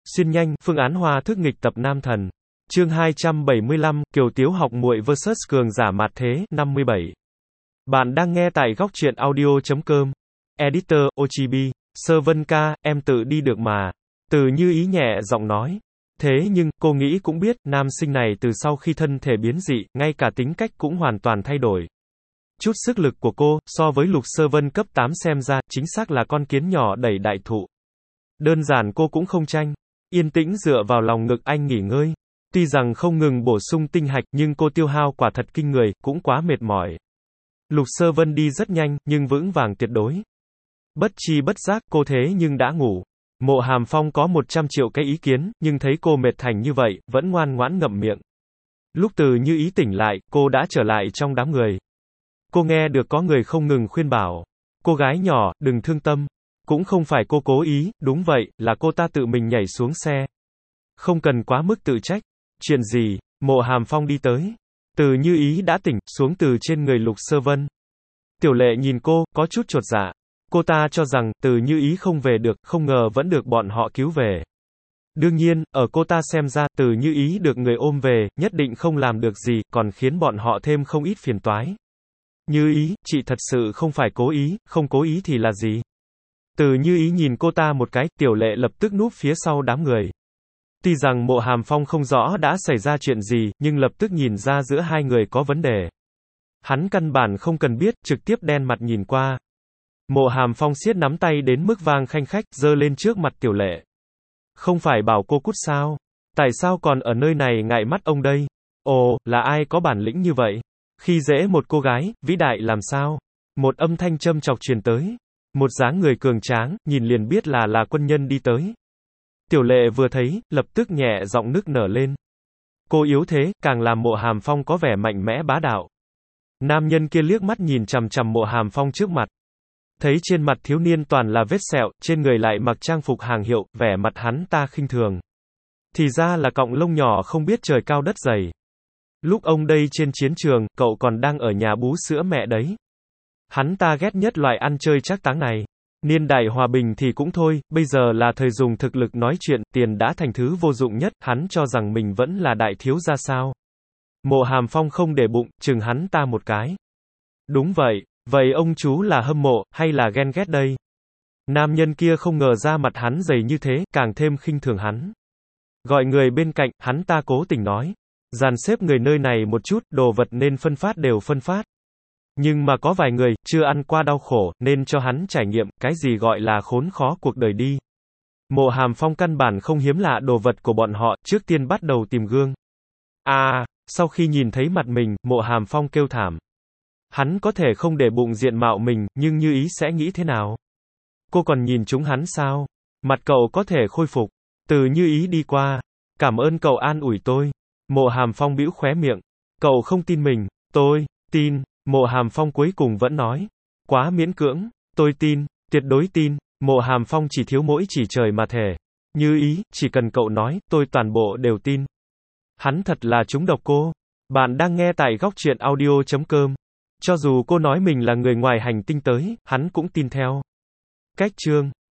Xuyên nhanh, phương án hoa thức nghịch tập nam thần. Chương 275, Kiều Tiếu học muội vs cường giả mạt thế, 57. Bạn đang nghe tại góc truyện audio.com. Editor, Ochibi. Sơ Vân ca, em tự đi được mà. Từ Như Ý nhẹ giọng nói. Thế nhưng, cô nghĩ cũng biết, nam sinh này từ sau khi thân thể biến dị, ngay cả tính cách cũng hoàn toàn thay đổi. Chút sức lực của cô, so với Lục Sơ Vân cấp 8 xem ra, chính xác là con kiến nhỏ đẩy đại thụ. Đơn giản cô cũng không tranh. Yên tĩnh dựa vào lòng ngực anh nghỉ ngơi. Tuy rằng không ngừng bổ sung tinh hạch, nhưng cô tiêu hao quả thật kinh người, cũng quá mệt mỏi. Lục Sơ Vân đi rất nhanh, nhưng vững vàng tuyệt đối. Bất chi bất giác, cô thế nhưng đã ngủ. Mộ Hàm Phong có 100 triệu cái ý kiến, nhưng thấy cô mệt thành như vậy, vẫn ngoan ngoãn ngậm miệng. Lúc Từ Như Ý tỉnh lại, cô đã trở lại trong đám người. Cô nghe được có người không ngừng khuyên bảo. Cô gái nhỏ, đừng thương tâm. Cũng không phải cô cố ý, đúng vậy, là cô ta tự mình nhảy xuống xe. Không cần quá mức tự trách. Chuyện gì? Mộ Hàm Phong đi tới. Từ Như Ý đã tỉnh, xuống từ trên người Lục Sơ Vân. Tiểu Lệ nhìn cô, có chút chột dạ. Cô ta cho rằng, Từ Như Ý không về được, không ngờ vẫn được bọn họ cứu về. Đương nhiên, ở cô ta xem ra, Từ Như Ý được người ôm về, nhất định không làm được gì, còn khiến bọn họ thêm không ít phiền toái. Như Ý, chị thật sự không phải cố ý, không cố ý thì là gì? Từ Như Ý nhìn cô ta một cái, Tiểu Lệ lập tức núp phía sau đám người. Tuy rằng Mộ Hàm Phong không rõ đã xảy ra chuyện gì, nhưng lập tức nhìn ra giữa hai người có vấn đề. Hắn căn bản không cần biết, trực tiếp đen mặt nhìn qua. Mộ Hàm Phong siết nắm tay đến mức vang khanh khách, giơ lên trước mặt Tiểu Lệ. Không phải bảo cô cút sao? Tại sao còn ở nơi này ngại mắt ông đây? Ồ, là ai có bản lĩnh như vậy? Khi dễ một cô gái, vĩ đại làm sao? Một âm thanh châm chọc truyền tới. Một dáng người cường tráng, nhìn liền biết là quân nhân đi tới. Tiểu Lệ vừa thấy, lập tức nhẹ giọng nức nở lên. Cô yếu thế, càng làm Mộ Hàm Phong có vẻ mạnh mẽ bá đạo. Nam nhân kia liếc mắt nhìn chằm chằm Mộ Hàm Phong trước mặt. Thấy trên mặt thiếu niên toàn là vết sẹo, trên người lại mặc trang phục hàng hiệu, vẻ mặt hắn ta khinh thường. Thì ra là cọng lông nhỏ không biết trời cao đất dày. Lúc ông đây trên chiến trường, cậu còn đang ở nhà bú sữa mẹ đấy. Hắn ta ghét nhất loại ăn chơi trác táng này. Niên đại hòa bình thì cũng thôi, bây giờ là thời dùng thực lực nói chuyện, tiền đã thành thứ vô dụng nhất, hắn cho rằng mình vẫn là đại thiếu gia sao. Mộ Hàm Phong không để bụng, chừng hắn ta một cái. Đúng vậy, vậy ông chú là hâm mộ, hay là ghen ghét đây? Nam nhân kia không ngờ ra mặt hắn dày như thế, càng thêm khinh thường hắn. Gọi người bên cạnh, hắn ta cố tình nói. Dàn xếp người nơi này một chút, đồ vật nên phân phát đều phân phát. Nhưng mà có vài người, chưa ăn qua đau khổ, nên cho hắn trải nghiệm, cái gì gọi là khốn khó cuộc đời đi. Mộ Hàm Phong căn bản không hiếm lạ đồ vật của bọn họ, trước tiên bắt đầu tìm gương. Sau khi nhìn thấy mặt mình, Mộ Hàm Phong kêu thảm. Hắn có thể không để bụng diện mạo mình, nhưng Như Ý sẽ nghĩ thế nào? Cô còn nhìn chúng hắn sao? Mặt cậu có thể khôi phục. Từ Như Ý đi qua. Cảm ơn cậu an ủi tôi. Mộ Hàm Phong bĩu khóe miệng. Cậu không tin mình. Tôi tin. Mộ Hàm Phong cuối cùng vẫn nói. Quá miễn cưỡng. Tôi tin. Tuyệt đối tin. Mộ Hàm Phong chỉ thiếu mỗi chỉ trời mà thề. Như Ý, chỉ cần cậu nói, tôi toàn bộ đều tin. Hắn thật là trúng độc cô. Bạn đang nghe tại góc truyện audio.com. Cho dù cô nói mình là người ngoài hành tinh tới, hắn cũng tin theo. Cách chương